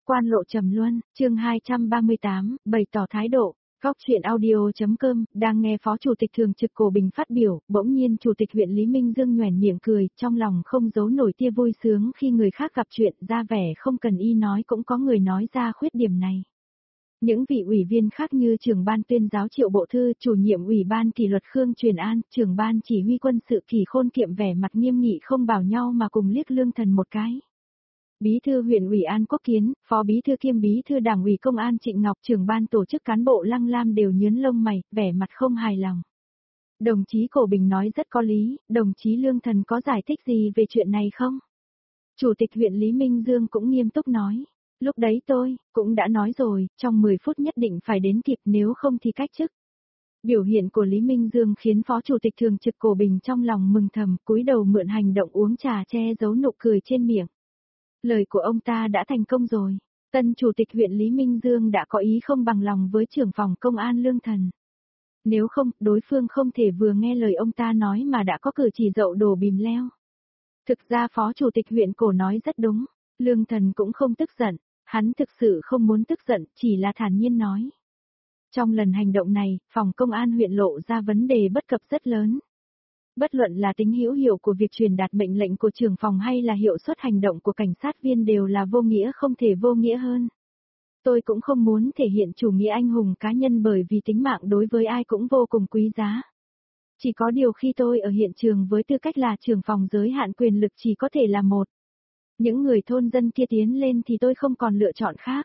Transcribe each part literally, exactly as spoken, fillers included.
Quan lộ trầm luân, chương hai trăm ba mươi tám, bày tỏ thái độ. Góc chuyện audio.com, đang nghe Phó Chủ tịch Thường trực Cổ Bình phát biểu, bỗng nhiên Chủ tịch huyện Lý Minh Dương nhoẻn miệng cười, trong lòng không giấu nổi tia vui sướng khi người khác gặp chuyện, ra vẻ không cần y nói cũng có người nói ra khuyết điểm này. Những vị ủy viên khác như trưởng ban tuyên giáo Triệu Bộ Thư, chủ nhiệm ủy ban kỷ luật Khương Truyền An, trưởng ban chỉ huy quân sự Kỳ Khôn Kiệm vẻ mặt nghiêm nghị không bảo nhau mà cùng liếc Lương Thần một cái. Bí thư huyện ủy An Quốc Kiến, phó bí thư kiêm bí thư đảng ủy công an Trịnh Ngọc, trưởng ban tổ chức cán bộ Lăng Lam đều nhướng lông mày, vẻ mặt không hài lòng. Đồng chí Cổ Bình nói rất có lý, đồng chí Lương Thần có giải thích gì về chuyện này không? Chủ tịch huyện Lý Minh Dương cũng nghiêm túc nói. Lúc đấy tôi, cũng đã nói rồi, trong mười phút nhất định phải đến kịp nếu không thì cách chức. Biểu hiện của Lý Minh Dương khiến Phó Chủ tịch Thường trực Cổ Bình trong lòng mừng thầm, cúi đầu mượn hành động uống trà che giấu nụ cười trên miệng. Lời của ông ta đã thành công rồi. Tân Chủ tịch huyện Lý Minh Dương đã có ý không bằng lòng với trưởng phòng công an Lương Thần. Nếu không, đối phương không thể vừa nghe lời ông ta nói mà đã có cử chỉ dậu đổ bìm leo. Thực ra Phó Chủ tịch huyện Cổ nói rất đúng. Lương Thần cũng không tức giận. Hắn thực sự không muốn tức giận, chỉ là thản nhiên nói. Trong lần hành động này, phòng công an huyện lộ ra vấn đề bất cập rất lớn. Bất luận là tính hữu hiệu của việc truyền đạt mệnh lệnh của trưởng phòng hay là hiệu suất hành động của cảnh sát viên đều là vô nghĩa không thể vô nghĩa hơn. Tôi cũng không muốn thể hiện chủ nghĩa anh hùng cá nhân bởi vì tính mạng đối với ai cũng vô cùng quý giá. Chỉ có điều khi tôi ở hiện trường với tư cách là trưởng phòng giới hạn quyền lực chỉ có thể là một. Những người thôn dân kia tiến lên thì tôi không còn lựa chọn khác.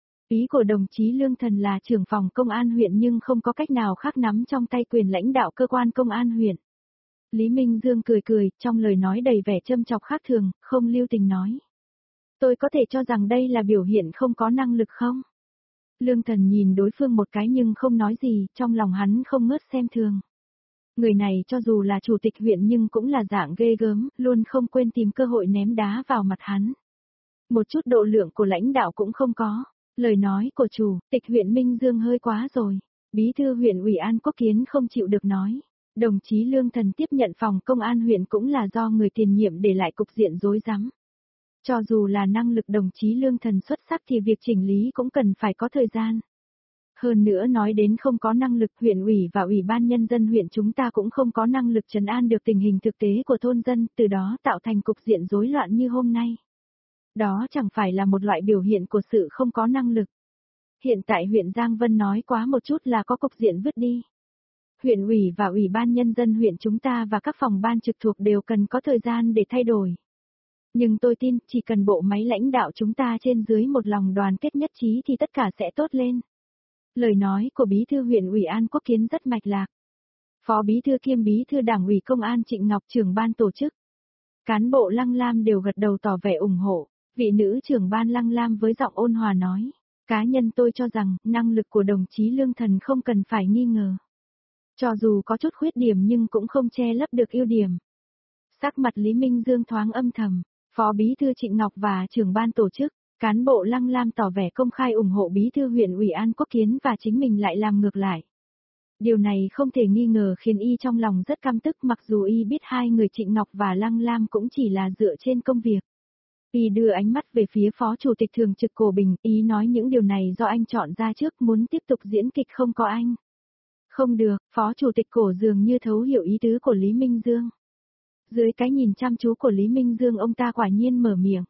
Ý của đồng chí Lương Thần là trưởng phòng công an huyện nhưng không có cách nào khác nắm trong tay quyền lãnh đạo cơ quan công an huyện. Lý Minh Dương cười cười, trong lời nói đầy vẻ châm chọc khác thường, không lưu tình nói. Tôi có thể cho rằng đây là biểu hiện không có năng lực không? Lương Thần nhìn đối phương một cái nhưng không nói gì, trong lòng hắn không ngớt xem thường. Người này cho dù là chủ tịch huyện nhưng cũng là dạng ghê gớm, luôn không quên tìm cơ hội ném đá vào mặt hắn. Một chút độ lượng của lãnh đạo cũng không có. Lời nói của chủ tịch huyện Minh Dương hơi quá rồi. Bí thư huyện ủy An Quốc Kiến không chịu được nói. Đồng chí Lương Thần tiếp nhận phòng công an huyện cũng là do người tiền nhiệm để lại cục diện rối rắm. Cho dù là năng lực đồng chí Lương Thần xuất sắc thì việc chỉnh lý cũng cần phải có thời gian. Hơn nữa nói đến không có năng lực, huyện ủy và ủy ban nhân dân huyện chúng ta cũng không có năng lực trấn an được tình hình thực tế của thôn dân, từ đó tạo thành cục diện rối loạn như hôm nay. Đó chẳng phải là một loại biểu hiện của sự không có năng lực. Hiện tại huyện Giang Vân nói quá một chút là có cục diện vứt đi. Huyện ủy và ủy ban nhân dân huyện chúng ta và các phòng ban trực thuộc đều cần có thời gian để thay đổi. Nhưng tôi tin, chỉ cần bộ máy lãnh đạo chúng ta trên dưới một lòng đoàn kết nhất trí thì tất cả sẽ tốt lên. Lời nói của bí thư huyện ủy An Quốc Kiến rất mạch lạc. Phó bí thư kiêm bí thư đảng ủy công an Trịnh Ngọc, trưởng ban tổ chức. Cán bộ Lăng Lam đều gật đầu tỏ vẻ ủng hộ. Vị nữ trưởng ban Lăng Lam với giọng ôn hòa nói. Cá nhân tôi cho rằng, năng lực của đồng chí Lương Thần không cần phải nghi ngờ. Cho dù có chút khuyết điểm nhưng cũng không che lấp được ưu điểm. Sắc mặt Lý Minh Dương thoáng âm thầm. Phó bí thư Trịnh Ngọc và trưởng ban tổ chức. Cán bộ Lăng Lam tỏ vẻ công khai ủng hộ bí thư huyện ủy An Quốc Kiến và chính mình lại làm ngược lại. Điều này không thể nghi ngờ khiến y trong lòng rất căm tức, mặc dù y biết hai người Trịnh Ngọc và Lăng Lam cũng chỉ là dựa trên công việc. Y đưa ánh mắt về phía Phó Chủ tịch Thường trực Cổ Bình, ý nói những điều này do anh chọn ra trước, muốn tiếp tục diễn kịch không có anh. Không được, Phó Chủ tịch Cổ dường như thấu hiểu ý tứ của Lý Minh Dương. Dưới cái nhìn chăm chú của Lý Minh Dương, ông ta quả nhiên mở miệng.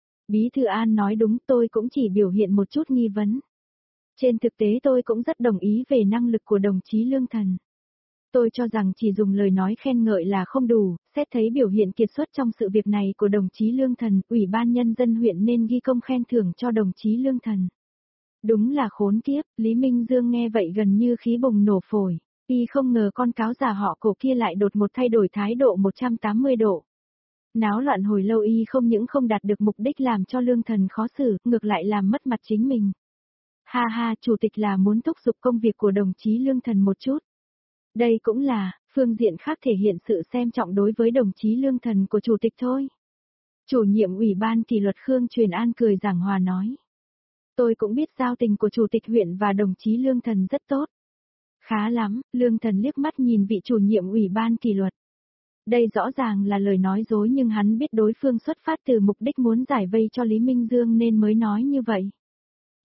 Bí thư An nói đúng, tôi cũng chỉ biểu hiện một chút nghi vấn. Trên thực tế tôi cũng rất đồng ý về năng lực của đồng chí Lương Thần. Tôi cho rằng chỉ dùng lời nói khen ngợi là không đủ, xét thấy biểu hiện kiệt xuất trong sự việc này của đồng chí Lương Thần, ủy ban nhân dân huyện nên ghi công khen thưởng cho đồng chí Lương Thần. Đúng là khốn kiếp, Lý Minh Dương nghe vậy gần như khí bùng nổ phổi, y không ngờ con cáo già họ Cổ kia lại đột một thay đổi thái độ một trăm tám mươi độ. Náo loạn hồi lâu y không những không đạt được mục đích làm cho Lương Thần khó xử, ngược lại làm mất mặt chính mình. Ha ha, chủ tịch là muốn thúc giục công việc của đồng chí Lương Thần một chút. Đây cũng là, phương diện khác thể hiện sự xem trọng đối với đồng chí Lương Thần của chủ tịch thôi. Chủ nhiệm ủy ban kỷ luật Khương Truyền An cười giảng hòa nói. Tôi cũng biết giao tình của chủ tịch huyện và đồng chí Lương Thần rất tốt. Khá lắm, Lương Thần liếc mắt nhìn vị chủ nhiệm ủy ban kỷ luật. Đây rõ ràng là lời nói dối nhưng hắn biết đối phương xuất phát từ mục đích muốn giải vây cho Lý Minh Dương nên mới nói như vậy.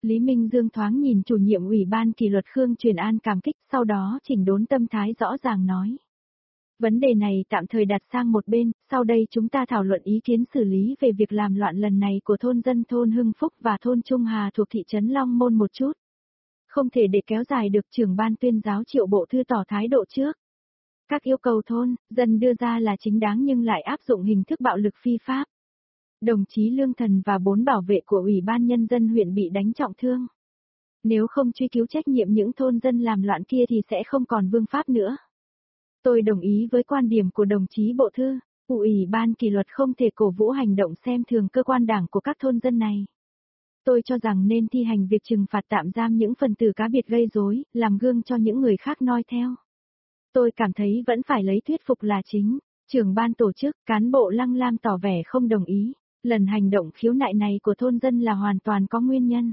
Lý Minh Dương thoáng nhìn chủ nhiệm ủy ban kỷ luật Khương Truyền An cảm kích, sau đó chỉnh đốn tâm thái rõ ràng nói. Vấn đề này tạm thời đặt sang một bên, sau đây chúng ta thảo luận ý kiến xử lý về việc làm loạn lần này của thôn dân thôn Hưng Phúc và thôn Trung Hà thuộc thị trấn Long Môn một chút. Không thể để kéo dài được, trưởng ban tuyên giáo Triệu Bộ Thư tỏ thái độ trước. Các yêu cầu thôn, dân đưa ra là chính đáng nhưng lại áp dụng hình thức bạo lực phi pháp. Đồng chí Lương Thần và bốn bảo vệ của Ủy ban Nhân dân huyện bị đánh trọng thương. Nếu không truy cứu trách nhiệm những thôn dân làm loạn kia thì sẽ không còn vương pháp nữa. Tôi đồng ý với quan điểm của đồng chí Bộ Thư, Ủy ban kỷ luật không thể cổ vũ hành động xem thường cơ quan đảng của các thôn dân này. Tôi cho rằng nên thi hành việc trừng phạt tạm giam những phần tử cá biệt gây rối, làm gương cho những người khác noi theo. Tôi cảm thấy vẫn phải lấy thuyết phục là chính. Trưởng ban tổ chức, cán bộ Lăng Lam tỏ vẻ không đồng ý. Lần hành động khiếu nại này của thôn dân là hoàn toàn có nguyên nhân.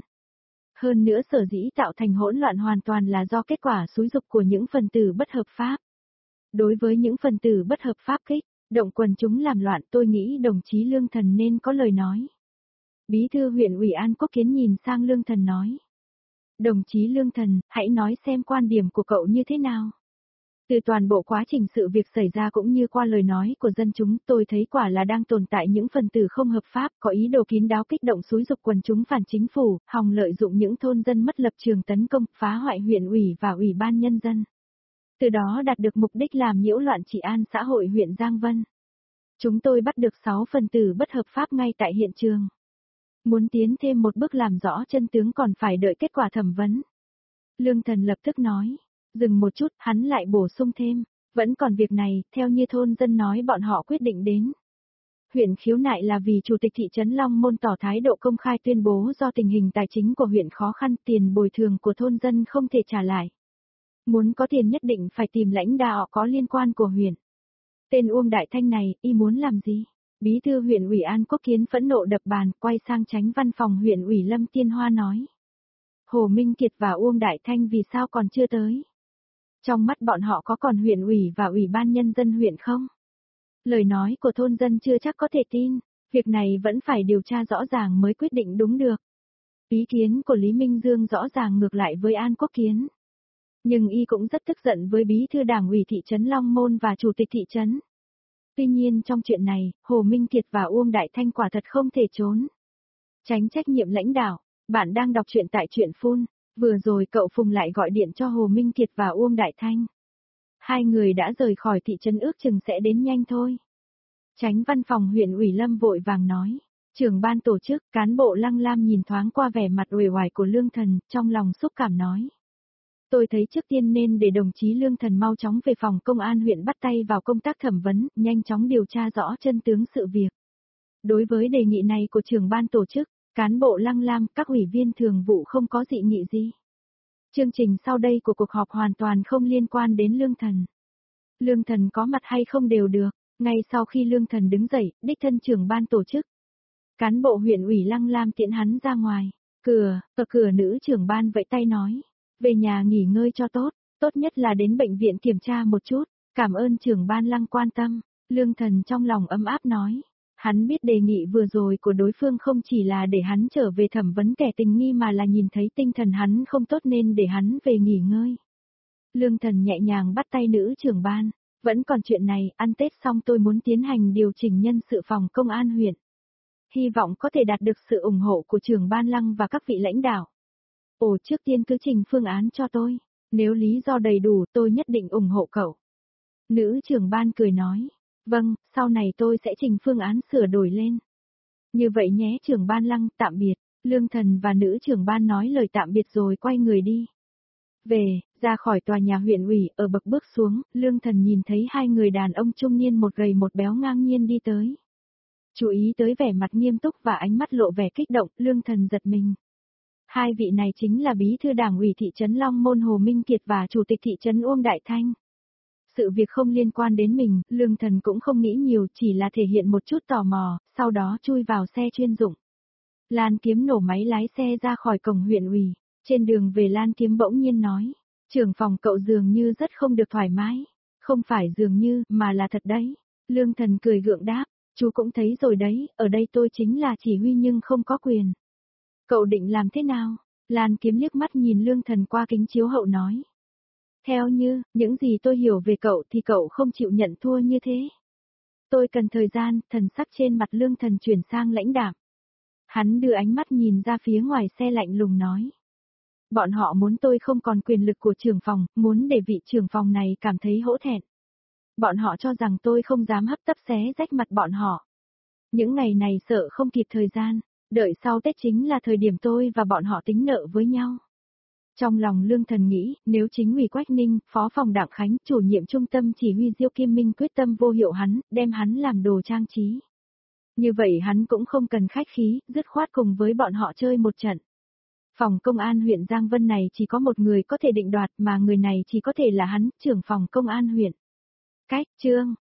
Hơn nữa sở dĩ tạo thành hỗn loạn hoàn toàn là do kết quả xúi giục của những phần tử bất hợp pháp. Đối với những phần tử bất hợp pháp kích, động quần chúng làm loạn, tôi nghĩ đồng chí Lương Thần nên có lời nói. Bí thư huyện ủy An Quốc Kiến nhìn sang Lương Thần nói. Đồng chí Lương Thần, hãy nói xem quan điểm của cậu như thế nào. Từ toàn bộ quá trình sự việc xảy ra cũng như qua lời nói của dân chúng, tôi thấy quả là đang tồn tại những phần tử không hợp pháp, có ý đồ kín đáo kích động xúi giục quần chúng phản chính phủ, hòng lợi dụng những thôn dân mất lập trường tấn công, phá hoại huyện ủy và ủy ban nhân dân. Từ đó đạt được mục đích làm nhiễu loạn trị an xã hội huyện Giang Vân. Chúng tôi bắt được sáu phần tử bất hợp pháp ngay tại hiện trường. Muốn tiến thêm một bước làm rõ chân tướng còn phải đợi kết quả thẩm vấn. Lương Thần lập tức nói. Dừng một chút, hắn lại bổ sung thêm. Vẫn còn việc này, theo như thôn dân nói bọn họ quyết định đến. Huyện khiếu nại là vì Chủ tịch thị trấn Long Môn tỏ thái độ công khai tuyên bố do tình hình tài chính của huyện khó khăn, tiền bồi thường của thôn dân không thể trả lại. Muốn có tiền nhất định phải tìm lãnh đạo có liên quan của huyện. Tên Uông Đại Thanh này, y muốn làm gì? Bí thư huyện ủy An Quốc Kiến phẫn nộ đập bàn, quay sang tránh văn phòng huyện ủy Lâm Tiên Hoa nói. Hồ Minh Kiệt và Uông Đại Thanh vì sao còn chưa tới? Trong mắt bọn họ có còn huyện ủy và ủy ban nhân dân huyện không? Lời nói của thôn dân chưa chắc có thể tin, việc này vẫn phải điều tra rõ ràng mới quyết định đúng được. Ý kiến của Lý Minh Dương rõ ràng ngược lại với An Quốc Kiến. Nhưng y cũng rất tức giận với bí thư đảng ủy thị trấn Long Môn và chủ tịch thị trấn. Tuy nhiên trong chuyện này, Hồ Minh Kiệt và Uông Đại Thanh quả thật không thể trốn. Tránh trách nhiệm lãnh đạo, bạn đang đọc truyện tại truyện Phun. Vừa rồi cậu Phùng lại gọi điện cho Hồ Minh Kiệt và Uông Đại Thanh. Hai người đã rời khỏi thị trấn ước chừng sẽ đến nhanh thôi. Chánh văn phòng huyện ủy Lâm vội vàng nói. Trưởng ban tổ chức, cán bộ Lăng Lam nhìn thoáng qua vẻ mặt uể oải của Lương Thần, trong lòng xúc cảm nói. Tôi thấy trước tiên nên để đồng chí Lương Thần mau chóng về phòng công an huyện bắt tay vào công tác thẩm vấn, nhanh chóng điều tra rõ chân tướng sự việc. Đối với đề nghị này của trưởng ban tổ chức, cán bộ Lăng Lam, các ủy viên thường vụ không có dị nghị gì. Chương trình sau đây của cuộc họp hoàn toàn không liên quan đến Lương Thần. Lương Thần có mặt hay không đều được, ngay sau khi Lương Thần đứng dậy, đích thân trưởng ban tổ chức. Cán bộ huyện ủy Lăng Lam tiễn hắn ra ngoài, cửa, ở cửa nữ trưởng ban vẫy tay nói, về nhà nghỉ ngơi cho tốt, tốt nhất là đến bệnh viện kiểm tra một chút, cảm ơn trưởng ban Lăng quan tâm, Lương Thần trong lòng ấm áp nói. Hắn biết đề nghị vừa rồi của đối phương không chỉ là để hắn trở về thẩm vấn kẻ tình nghi mà là nhìn thấy tinh thần hắn không tốt nên để hắn về nghỉ ngơi. Lương Thần nhẹ nhàng bắt tay nữ trưởng ban, vẫn còn chuyện này, ăn Tết xong tôi muốn tiến hành điều chỉnh nhân sự phòng công an huyện. Hy vọng có thể đạt được sự ủng hộ của trưởng ban Lăng và các vị lãnh đạo. Ồ, trước tiên cứ trình phương án cho tôi, nếu lý do đầy đủ tôi nhất định ủng hộ cậu. Nữ trưởng ban cười nói. Vâng, sau này tôi sẽ trình phương án sửa đổi lên. Như vậy nhé trưởng ban Lăng, tạm biệt. Lương Thần và nữ trưởng ban nói lời tạm biệt rồi quay người đi. Về, ra khỏi tòa nhà huyện ủy, ở bậc bước xuống, Lương Thần nhìn thấy hai người đàn ông trung niên một gầy một béo ngang nhiên đi tới. Chú ý tới vẻ mặt nghiêm túc và ánh mắt lộ vẻ kích động, Lương Thần giật mình. Hai vị này chính là bí thư đảng ủy thị trấn Long Môn Hồ Minh Kiệt và chủ tịch thị trấn Uông Đại Thanh. Sự việc không liên quan đến mình, Lương Thần cũng không nghĩ nhiều, chỉ là thể hiện một chút tò mò, sau đó chui vào xe chuyên dụng. Lan Kiếm nổ máy lái xe ra khỏi cổng huyện ủy, trên đường về Lan Kiếm bỗng nhiên nói, trưởng phòng cậu dường như rất không được thoải mái, không phải dường như, mà là thật đấy. Lương Thần cười gượng đáp, chú cũng thấy rồi đấy, ở đây tôi chính là chỉ huy nhưng không có quyền. Cậu định làm thế nào? Lan Kiếm liếc mắt nhìn Lương Thần qua kính chiếu hậu nói. Theo như, những gì tôi hiểu về cậu thì cậu không chịu nhận thua như thế. Tôi cần thời gian, thần sắc trên mặt Lương Thần chuyển sang lãnh đạm. Hắn đưa ánh mắt nhìn ra phía ngoài xe lạnh lùng nói. Bọn họ muốn tôi không còn quyền lực của trưởng phòng, muốn để vị trưởng phòng này cảm thấy hổ thẹn. Bọn họ cho rằng tôi không dám hấp tấp xé rách mặt bọn họ. Những ngày này sợ không kịp thời gian, đợi sau Tết chính là thời điểm tôi và bọn họ tính nợ với nhau. Trong lòng Lương Thần nghĩ, nếu chính ủy Quách Ninh, phó phòng Đặng Khánh, chủ nhiệm trung tâm chỉ huy Diêu Kim Minh quyết tâm vô hiệu hắn, đem hắn làm đồ trang trí. Như vậy hắn cũng không cần khách khí, dứt khoát cùng với bọn họ chơi một trận. Phòng công an huyện Giang Vân này chỉ có một người có thể định đoạt mà người này chỉ có thể là hắn, trưởng phòng công an huyện. Cách chương